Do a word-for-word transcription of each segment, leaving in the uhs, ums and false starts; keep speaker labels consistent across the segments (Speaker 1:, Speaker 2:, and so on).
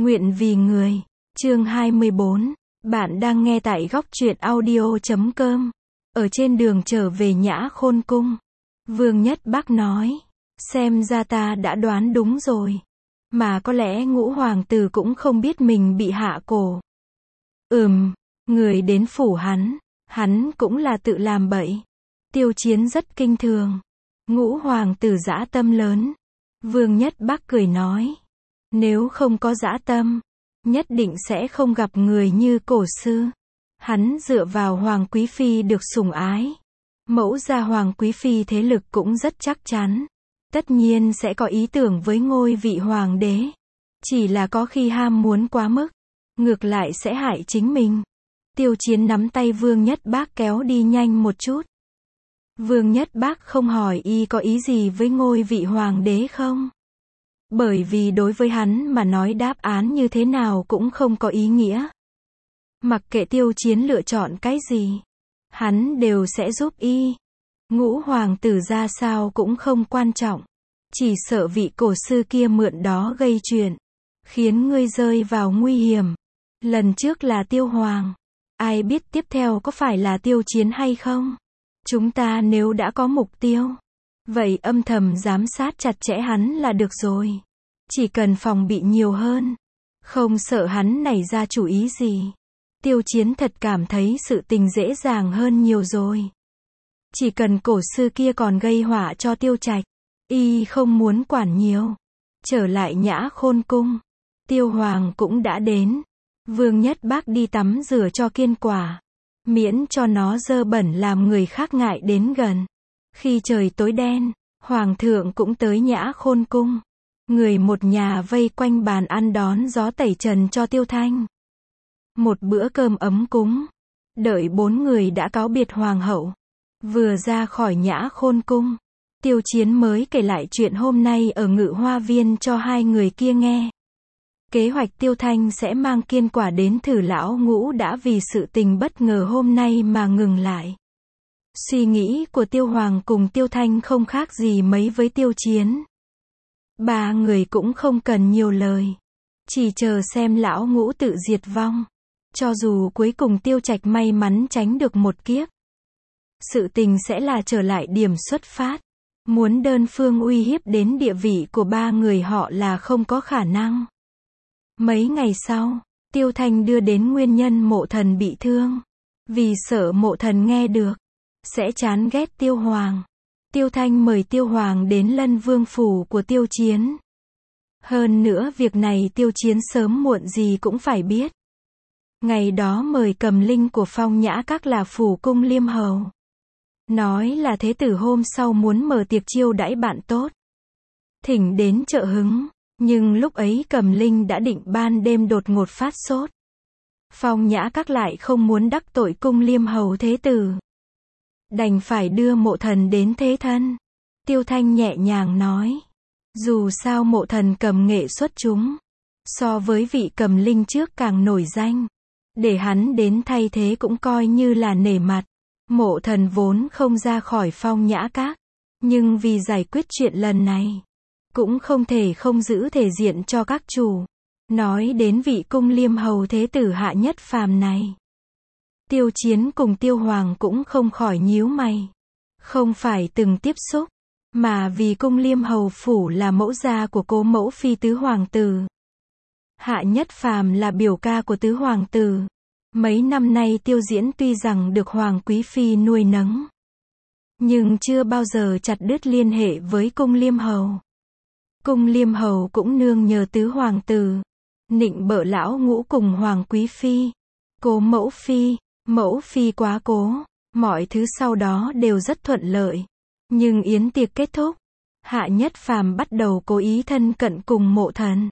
Speaker 1: Nguyện vì người. Chương hai mươi bốn. Bạn đang nghe tại góc truyện audio chấm com. Ở trên đường trở về Nhã Khôn Cung, Vương Nhất Bác nói, xem ra ta đã đoán đúng rồi. Mà có lẽ Ngũ Hoàng tử cũng không biết mình bị hạ cổ. Ừm, người đến phủ hắn, hắn cũng là tự làm bậy. Tiêu Chiến rất kinh thường. Ngũ Hoàng tử dã tâm lớn. Vương Nhất Bác cười nói, nếu không có dã tâm, nhất định sẽ không gặp người như cổ sư. Hắn dựa vào Hoàng Quý Phi được sủng ái. Mẫu gia Hoàng Quý Phi thế lực cũng rất chắc chắn. Tất nhiên sẽ có ý tưởng với ngôi vị hoàng đế. Chỉ là có khi ham muốn quá mức, ngược lại sẽ hại chính mình. Tiêu Chiến nắm tay Vương Nhất Bác kéo đi nhanh một chút. Vương Nhất Bác không hỏi y có ý gì với ngôi vị hoàng đế không? Bởi vì đối với hắn mà nói đáp án như thế nào cũng không có ý nghĩa. Mặc kệ Tiêu Chiến lựa chọn cái gì, hắn đều sẽ giúp y. Ngũ Hoàng tử ra sao cũng không quan trọng. Chỉ sợ vị cổ sư kia mượn đó gây chuyện, khiến ngươi rơi vào nguy hiểm. Lần trước là Tiêu Hoàng, ai biết tiếp theo có phải là Tiêu Chiến hay không? Chúng ta nếu đã có mục tiêu, vậy âm thầm giám sát chặt chẽ hắn là được rồi. Chỉ cần phòng bị nhiều hơn, không sợ hắn nảy ra chủ ý gì. Tiêu Chiến thật cảm thấy sự tình dễ dàng hơn nhiều rồi. Chỉ cần cổ sư kia còn gây họa cho Tiêu Trạch, y không muốn quản nhiều. Trở lại Nhã Khôn Cung, Tiêu Hoàng cũng đã đến. Vương Nhất Bác đi tắm rửa cho Kiên Quả, miễn cho nó dơ bẩn làm người khác ngại đến gần. Khi trời tối đen, Hoàng thượng cũng tới Nhã Khôn Cung. Người một nhà vây quanh bàn ăn đón gió tẩy trần cho Tiêu Thanh. Một bữa cơm ấm cúng. Đợi bốn người đã cáo biệt Hoàng hậu, vừa ra khỏi Nhã Khôn Cung, Tiêu Chiến mới kể lại chuyện hôm nay ở Ngự Hoa Viên cho hai người kia nghe. Kế hoạch Tiêu Thanh sẽ mang Kiên Quả đến thử lão Ngũ đã vì sự tình bất ngờ hôm nay mà ngừng lại. Suy nghĩ của Tiêu Hoàng cùng Tiêu Thanh không khác gì mấy với Tiêu Chiến. Ba người cũng không cần nhiều lời, chỉ chờ xem lão Ngũ tự diệt vong. Cho dù cuối cùng Tiêu Trạch may mắn tránh được một kiếp, sự tình sẽ là trở lại điểm xuất phát. Muốn đơn phương uy hiếp đến địa vị của ba người họ là không có khả năng. Mấy ngày sau, Tiêu Thanh đưa đến nguyên nhân Mộ Thần bị thương. Vì sợ Mộ Thần nghe được, sẽ chán ghét Tiêu Hoàng. Tiêu Thanh mời Tiêu Hoàng đến Lân Vương phủ của Tiêu Chiến. Hơn nữa việc này Tiêu Chiến sớm muộn gì cũng phải biết. Ngày đó mời cầm linh của Phong Nhã Các là phủ cung Liêm Hầu. Nói là thế tử hôm sau muốn mở tiệc chiêu đãi bạn tốt, thỉnh đến trợ hứng. Nhưng lúc ấy cầm linh đã định ban đêm đột ngột phát sốt. Phong Nhã Các lại không muốn đắc tội cung Liêm Hầu thế tử, đành phải đưa Mộ Thần đến thế thân. Tiêu Thanh nhẹ nhàng nói, dù sao Mộ Thần cầm nghệ xuất chúng, so với vị cầm linh trước càng nổi danh. Để hắn đến thay thế cũng coi như là nể mặt. Mộ Thần vốn không ra khỏi Phong Nhã Các, nhưng vì giải quyết chuyện lần này, cũng không thể không giữ thể diện cho các chủ. Nói đến vị cung Liêm Hầu thế tử Hạ Nhất Phàm này, Tiêu Chiến cùng Tiêu Hoàng cũng không khỏi nhíu mày. Không phải từng tiếp xúc, mà vì cung Liêm Hầu phủ là mẫu gia của cố mẫu phi tứ hoàng tử. Hạ Nhất Phàm là biểu ca của tứ hoàng tử. Mấy năm nay Tiêu Diễn tuy rằng được Hoàng Quý Phi nuôi nấng, nhưng chưa bao giờ chặt đứt liên hệ với cung Liêm Hầu. Cung Liêm Hầu cũng nương nhờ tứ hoàng tử, nịnh bợ lão Ngũ cùng Hoàng Quý Phi. Cố mẫu phi, mẫu phi quá cố, mọi thứ sau đó đều rất thuận lợi. Nhưng yến tiệc kết thúc, Hạ Nhất Phàm bắt đầu cố ý thân cận cùng Mộ Thần,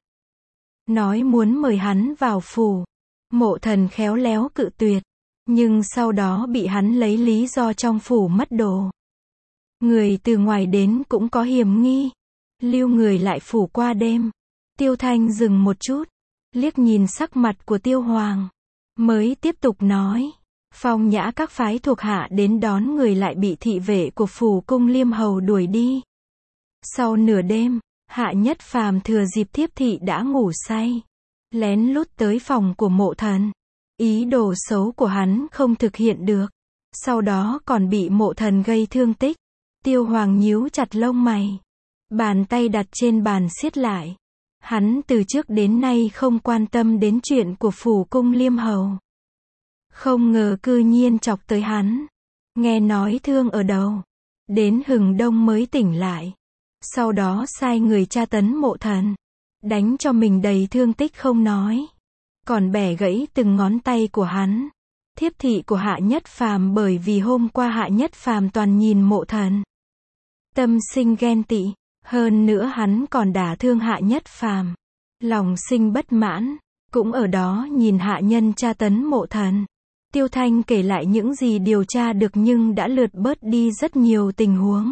Speaker 1: nói muốn mời hắn vào phủ. Mộ Thần khéo léo cự tuyệt, nhưng sau đó bị hắn lấy lý do trong phủ mất đồ. Người từ ngoài đến cũng có hiểm nghi, lưu người lại phủ qua đêm. Tiêu Thanh dừng một chút, liếc nhìn sắc mặt của Tiêu Hoàng, mới tiếp tục nói, Phong Nhã Các phái thuộc hạ đến đón người lại bị thị vệ của phủ cung Liêm Hầu đuổi đi. Sau nửa đêm, Hạ Nhất Phàm thừa dịp thiếp thị đã ngủ say, lén lút tới phòng của Mộ Thần. Ý đồ xấu của hắn không thực hiện được. Sau đó còn bị Mộ Thần gây thương tích. Tiêu Hoàng nhíu chặt lông mày. Bàn tay đặt trên bàn siết lại. Hắn từ trước đến nay không quan tâm đến chuyện của phủ cung Liêm Hầu. Không ngờ cư nhiên chọc tới hắn. Nghe nói thương ở đầu. Đến hừng đông mới tỉnh lại. Sau đó sai người tra tấn Mộ Thần. Đánh cho mình đầy thương tích không nói. Còn bẻ gãy từng ngón tay của hắn. Thiếp thị của Hạ Nhất Phàm bởi vì hôm qua Hạ Nhất Phàm toàn nhìn Mộ Thần. Tâm sinh ghen tị. Hơn nữa hắn còn đả thương Hạ Nhất Phàm. Lòng sinh bất mãn. Cũng ở đó nhìn hạ nhân tra tấn Mộ Thần. Tiêu Thanh kể lại những gì điều tra được nhưng đã lượt bớt đi rất nhiều tình huống.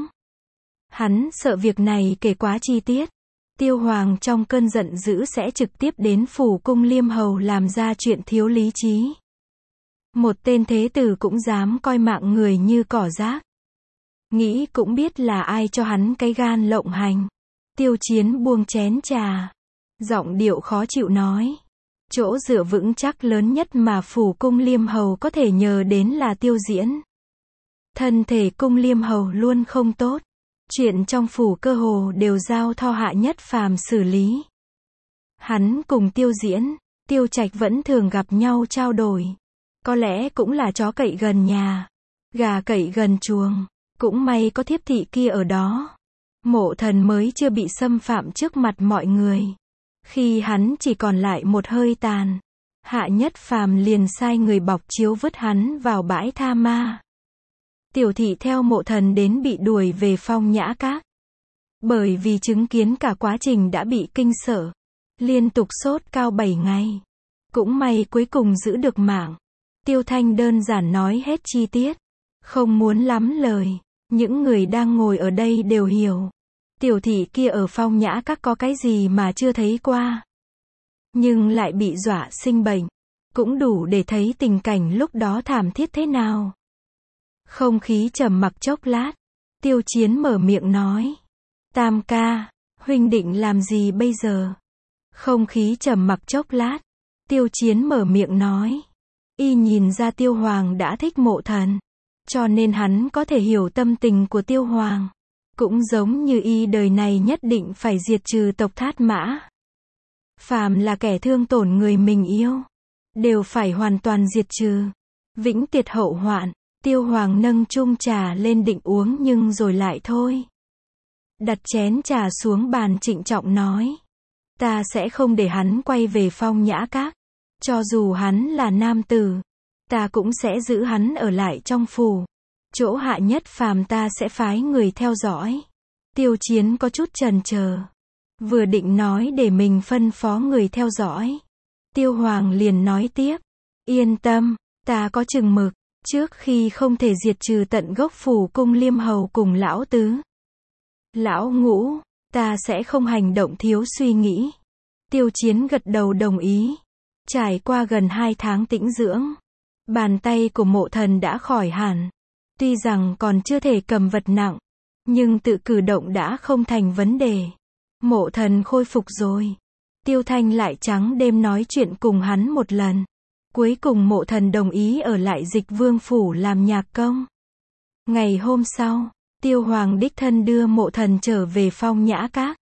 Speaker 1: Hắn sợ việc này kể quá chi tiết. Tiêu Hoàng trong cơn giận dữ sẽ trực tiếp đến phủ cung Liêm Hầu làm ra chuyện thiếu lý trí. Một tên thế tử cũng dám coi mạng người như cỏ rác. Nghĩ cũng biết là ai cho hắn cái gan lộng hành. Tiêu Chiến buông chén trà. Giọng điệu khó chịu nói. Chỗ dựa vững chắc lớn nhất mà phủ cung Liêm Hầu có thể nhờ đến là Tiêu Diễn. Thân thể cung Liêm Hầu luôn không tốt. Chuyện trong phủ cơ hồ đều giao tho Hạ Nhất Phàm xử lý. Hắn cùng Tiêu Diễn, Tiêu Trạch vẫn thường gặp nhau trao đổi. Có lẽ cũng là chó cậy gần nhà, gà cậy gần chuồng. Cũng may có thiếp thị kia ở đó. Mộ Thần mới chưa bị xâm phạm trước mặt mọi người. Khi hắn chỉ còn lại một hơi tàn, Hạ Nhất Phàm liền sai người bọc chiếu vứt hắn vào bãi tha ma. Tiểu thị theo Mộ Thần đến bị đuổi về Phong Nhã Các. Bởi vì chứng kiến cả quá trình đã bị kinh sợ. Liên tục sốt cao bảy ngày. Cũng may cuối cùng giữ được mạng. Tiêu Thanh đơn giản nói hết chi tiết. Không muốn lắm lời. Những người đang ngồi ở đây đều hiểu. Tiểu thị kia ở Phong Nhã Các có cái gì mà chưa thấy qua. Nhưng lại bị dọa sinh bệnh. Cũng đủ để thấy tình cảnh lúc đó thảm thiết thế nào. Không khí trầm mặc chốc lát. Tiêu Chiến mở miệng nói. Tam ca, huynh định làm gì bây giờ? Không khí trầm mặc chốc lát. Tiêu Chiến mở miệng nói. Y nhìn ra Tiêu Hoàng đã thích Mộ Thần. Cho nên hắn có thể hiểu tâm tình của Tiêu Hoàng. Cũng giống như y đời này nhất định phải diệt trừ tộc Thát Mã. Phàm là kẻ thương tổn người mình yêu. Đều phải hoàn toàn diệt trừ. Vĩnh tiệt hậu hoạn. Tiêu Hoàng nâng chung trà lên định uống nhưng rồi lại thôi. Đặt chén trà xuống bàn trịnh trọng nói. Ta sẽ không để hắn quay về Phong Nhã Các. Cho dù hắn là nam tử. Ta cũng sẽ giữ hắn ở lại trong phủ. Chỗ Hạ Nhất Phàm ta sẽ phái người theo dõi. Tiêu Chiến có chút chần chờ. Vừa định nói để mình phân phó người theo dõi. Tiêu Hoàng liền nói tiếp. Yên tâm, ta có chừng mực. Trước khi không thể diệt trừ tận gốc phủ cung Liêm Hầu cùng lão tứ. Lão ngũ, ta sẽ không hành động thiếu suy nghĩ. Tiêu Chiến gật đầu đồng ý. Trải qua gần hai tháng tĩnh dưỡng. Bàn tay của Mộ Thần đã khỏi hẳn. Tuy rằng còn chưa thể cầm vật nặng. Nhưng tự cử động đã không thành vấn đề. Mộ Thần khôi phục rồi. Tiêu Thanh lại trắng đêm nói chuyện cùng hắn một lần. Cuối cùng Mộ Thần đồng ý ở lại Dịch Vương phủ làm nhạc công. Ngày hôm sau, Tiêu Hoàng đích thân đưa Mộ Thần trở về Phong Nhã Các.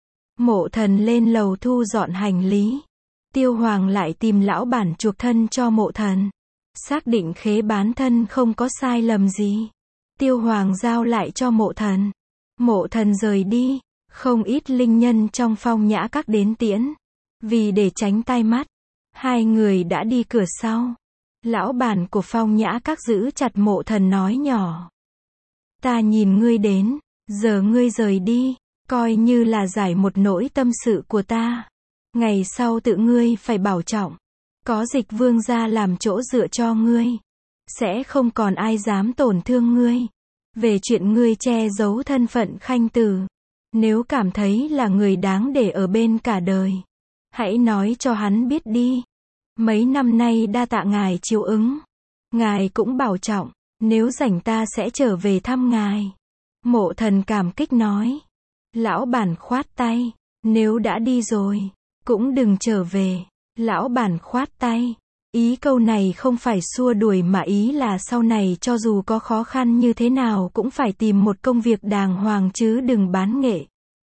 Speaker 1: Mộ Thần lên lầu thu dọn hành lý. Tiêu Hoàng lại tìm lão bản chuộc thân cho Mộ Thần. Xác định khế bán thân không có sai lầm gì. Tiêu Hoàng giao lại cho Mộ Thần. Mộ Thần rời đi. Không ít linh nhân trong Phong Nhã Các đến tiễn. Vì để tránh tai mắt. Hai người đã đi cửa sau. Lão bản của Phong Nhã Các giữ chặt Mộ Thần nói nhỏ. Ta nhìn ngươi đến. Giờ ngươi rời đi. Coi như là giải một nỗi tâm sự của ta. Ngày sau tự ngươi phải bảo trọng. Có Dịch Vương gia làm chỗ dựa cho ngươi. Sẽ không còn ai dám tổn thương ngươi. Về chuyện ngươi che giấu thân phận khanh tử. Nếu cảm thấy là người đáng để ở bên cả đời. Hãy nói cho hắn biết đi. Mấy năm nay đa tạ ngài chiếu ứng. Ngài cũng bảo trọng. Nếu rảnh ta sẽ trở về thăm ngài. Mộ Thần cảm kích nói. Lão bản khoát tay. Nếu đã đi rồi. Cũng đừng trở về. Lão bản khoát tay. Ý câu này không phải xua đuổi mà ý là sau này cho dù có khó khăn như thế nào cũng phải tìm một công việc đàng hoàng chứ đừng bán nghệ.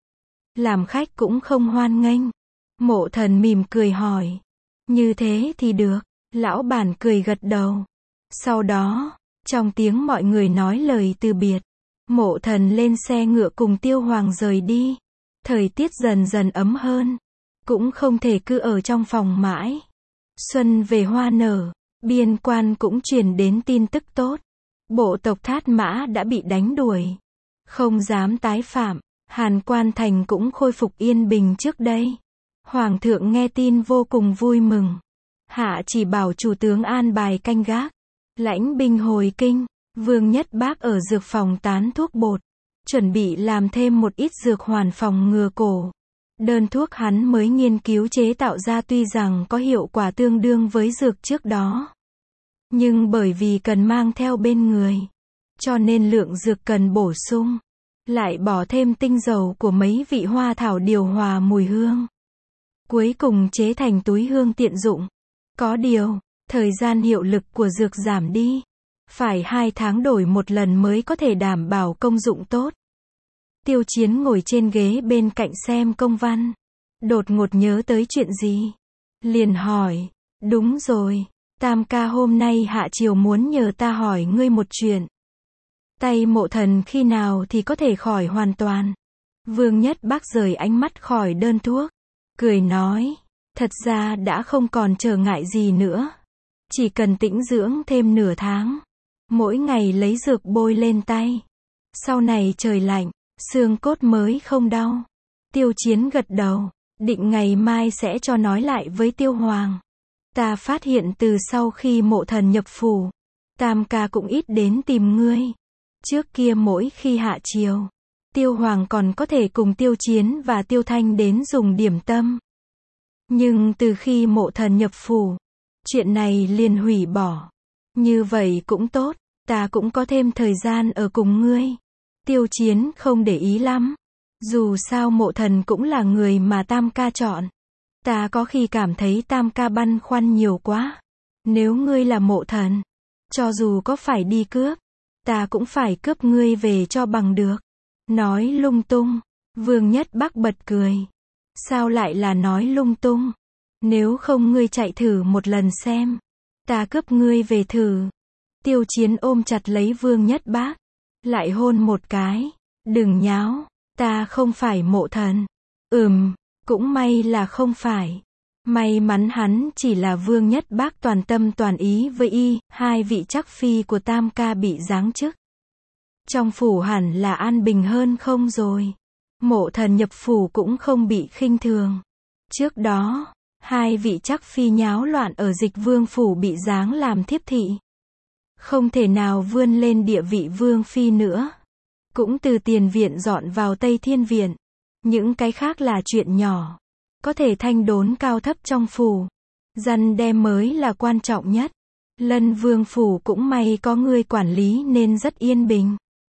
Speaker 1: Làm khách cũng không hoan nghênh. Mộ Thần mỉm cười hỏi. Như thế thì được. Lão bản cười gật đầu. Sau đó, trong tiếng mọi người nói lời từ biệt, Mộ Thần lên xe ngựa cùng Tiêu Hoàng rời đi. Thời tiết dần dần ấm hơn. Cũng không thể cứ ở trong phòng mãi. Xuân về hoa nở, biên quan cũng truyền đến tin tức tốt. Bộ tộc Thát Mã đã bị đánh đuổi. Không dám tái phạm. Hàn Quan Thành cũng khôi phục yên bình trước đây. Hoàng thượng nghe tin vô cùng vui mừng. Hạ chỉ bảo chủ tướng an bài canh gác. Lãnh binh hồi kinh. Vương Nhất Bác ở dược phòng tán thuốc bột. Chuẩn bị làm thêm một ít dược hoàn phòng ngừa cổ. Đơn thuốc hắn mới nghiên cứu chế tạo ra tuy rằng có hiệu quả tương đương với dược trước đó. Nhưng bởi vì cần mang theo bên người. Cho nên lượng dược cần bổ sung. Lại bỏ thêm tinh dầu của mấy vị hoa thảo điều hòa mùi hương. Cuối cùng chế thành túi hương tiện dụng. Có điều, thời gian hiệu lực của dược giảm đi. Phải hai tháng đổi một lần mới có thể đảm bảo công dụng tốt. Tiêu Chiến ngồi trên ghế bên cạnh xem công văn. Đột ngột nhớ tới chuyện gì. Liền hỏi. Đúng rồi. Tam ca hôm nay hạ triều muốn nhờ ta hỏi ngươi một chuyện. Tay Mộ Thần khi nào thì có thể khỏi hoàn toàn. Vương Nhất Bác rời ánh mắt khỏi đơn thuốc. Cười nói. Thật ra đã không còn trở ngại gì nữa. Chỉ cần tĩnh dưỡng thêm nửa tháng. Mỗi ngày lấy dược bôi lên tay. Sau này trời lạnh. Xương cốt mới không đau. Tiêu Chiến gật đầu. Định ngày mai sẽ cho nói lại với Tiêu Hoàng. Ta phát hiện từ sau khi Mộ Thần nhập phủ. Tam ca cũng ít đến tìm ngươi. Trước kia mỗi khi hạ chiều. Tiêu Hoàng còn có thể cùng Tiêu Chiến và Tiêu Thanh đến dùng điểm tâm. Nhưng từ khi Mộ Thần nhập phủ. Chuyện này liền hủy bỏ. Như vậy cũng tốt. Ta cũng có thêm thời gian ở cùng ngươi. Tiêu Chiến không để ý lắm. Dù sao Mộ Thần cũng là người mà Tam ca chọn. Ta có khi cảm thấy Tam ca băn khoăn nhiều quá. Nếu ngươi là Mộ Thần, cho dù có phải đi cướp, ta cũng phải cướp ngươi về cho bằng được. Nói lung tung. Vương Nhất Bác bật cười. Sao lại là nói lung tung? Nếu không ngươi chạy thử một lần xem. Ta cướp ngươi về thử. Tiêu Chiến ôm chặt lấy Vương Nhất Bác. Lại hôn một cái. Đừng nháo. Ta không phải Mộ Thần. Ừm, cũng may là không phải. May mắn hắn chỉ là Vương Nhất Bác toàn tâm toàn ý với y. Hai vị chắc phi của Tam ca bị giáng chức. Trong phủ hẳn là an bình hơn không rồi. Mộ Thần nhập phủ cũng không bị khinh thường. Trước đó, hai vị chắc phi nháo loạn ở Dịch Vương phủ bị giáng làm thiếp thị. Không thể nào vươn lên địa vị vương phi nữa. Cũng từ tiền viện dọn vào Tây Thiên viện. Những cái khác là chuyện nhỏ. Có thể thanh đốn cao thấp trong phủ. Răn đe mới là quan trọng nhất. Lân Vương phủ cũng may có người quản lý nên rất yên bình.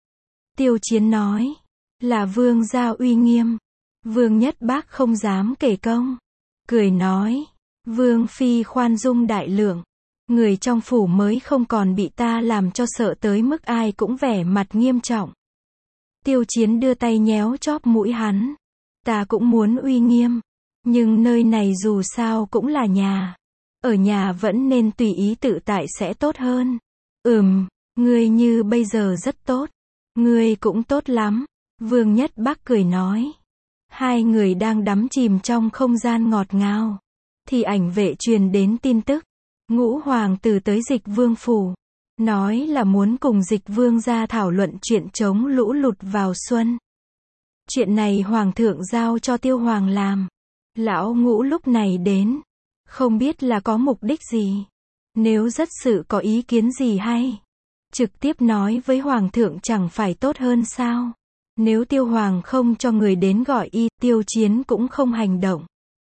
Speaker 1: Tiêu Chiến nói. Là vương gia uy nghiêm. Vương Nhất Bác không dám kể công. Cười nói. Vương phi khoan dung đại lượng. Người trong phủ mới không còn bị ta làm cho sợ tới mức ai cũng vẻ mặt nghiêm trọng. Tiêu Chiến đưa tay nhéo chóp mũi hắn. Ta cũng muốn uy nghiêm. Nhưng nơi này dù sao cũng là nhà. Ở nhà vẫn nên tùy ý tự tại sẽ tốt hơn. Ừm, ngươi như bây giờ rất tốt. Ngươi cũng tốt lắm. Vương Nhất Bác cười nói. Hai người đang đắm chìm trong không gian ngọt ngào. Thì ảnh vệ truyền đến tin tức. Ngũ hoàng tử tới Dịch Vương phủ. Nói là muốn cùng Dịch Vương ra thảo luận chuyện chống lũ lụt vào xuân. Chuyện này hoàng thượng giao cho Tiêu Hoàng làm. Lão Ngũ lúc này đến. Không biết là có mục đích gì. Nếu rất sự có ý kiến gì hay. Trực tiếp nói với hoàng thượng chẳng phải tốt hơn sao. Nếu Tiêu Hoàng không cho người đến gọi y, Tiêu Chiến cũng không hành động.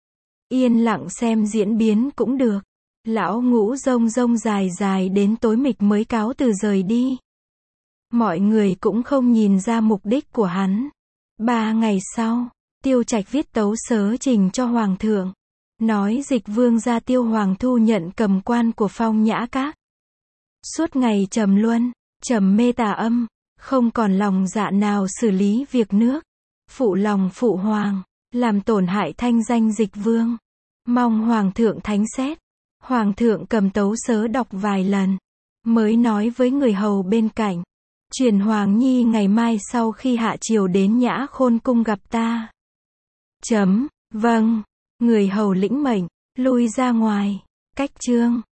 Speaker 1: Yên lặng xem diễn biến cũng được. Lão Ngũ rông rông dài dài đến tối mịt mới cáo từ rời đi. Mọi người cũng không nhìn ra mục đích của hắn. Ba ngày sau, Tiêu Trạch viết tấu sớ trình cho hoàng thượng. nói dịch vương gia Tiêu Hoàng thu nhận cầm quan của Phong Nhã Các. Suốt ngày trầm luân, trầm mê tà âm, không còn lòng dạ nào xử lý việc nước, phụ lòng phụ hoàng, làm tổn hại thanh danh dịch vương. Mong hoàng thượng thánh xét. Hoàng thượng cầm tấu sớ đọc vài lần, mới nói với người hầu bên cạnh, truyền Hoàng nhi ngày mai sau khi hạ triều đến Nhã Khôn cung gặp ta. Chấm, vâng, người hầu lĩnh mệnh, lui ra ngoài. Cách chương